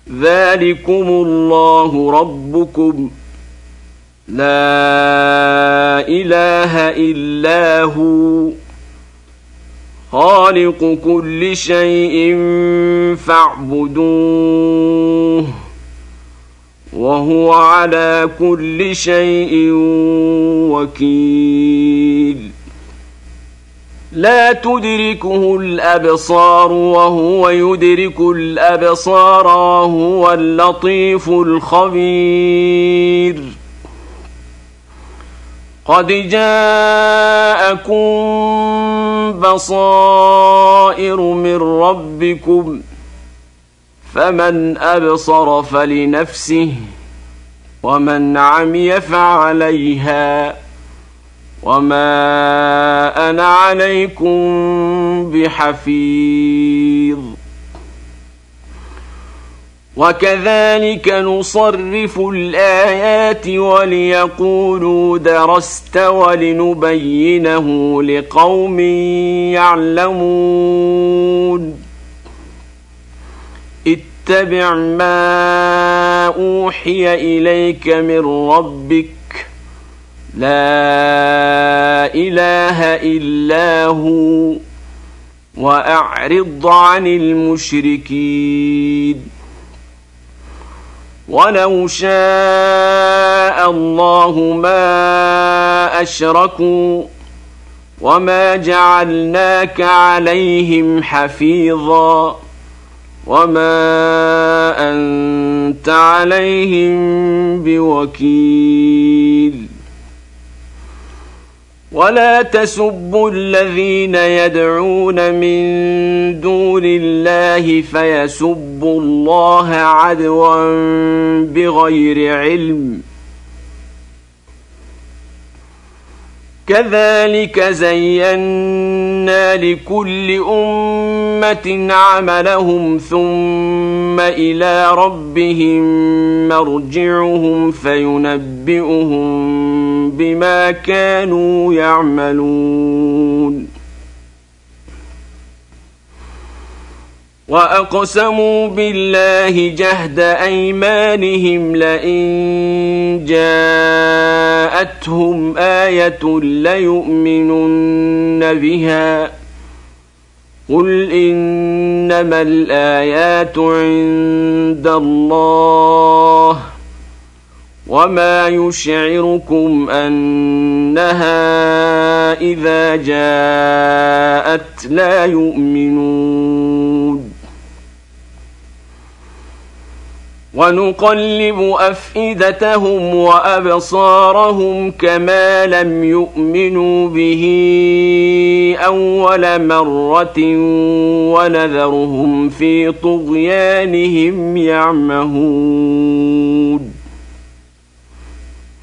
ذلكم الله ربكم لا إله إلا هو خالق كل شيء فاعبدوه وهو على كل شيء وكيل لا تدركه الأبصار وهو يدرك الأبصار وهو اللطيف الخبير قد جاءكم بصائر من ربكم فمن أبصر فلنفسه ومن عمي فعليها وما أنا عليكم بحفيظ وكذلك نصرف الآيات وليقولوا درست ولنبينه لقوم يعلمون اتبع ما أوحي إليك من ربك لا إله إلا هو وأعرض عن المشركين ولو شاء الله ما أشركوا وما جعلناك عليهم حفيظا وما أنت عليهم بوكيل ولا تسبوا الذين يدعون من دون الله فيسبوا الله عدوا بغير علم كذلك زينا لكل أمة عملهم ثم إلى ربهم مرجعهم فينبئهم بما كانوا يعملون وأقسموا بالله جهد أيمانهم لئن جاءتهم آية ليؤمنن بها قل إنما الآيات عند الله وما يشعركم أنها إذا جاءت لا يؤمنون ونقلب أفئدتهم وأبصارهم كما لم يؤمنوا به أول مرة ونذرهم في طغيانهم يعمهون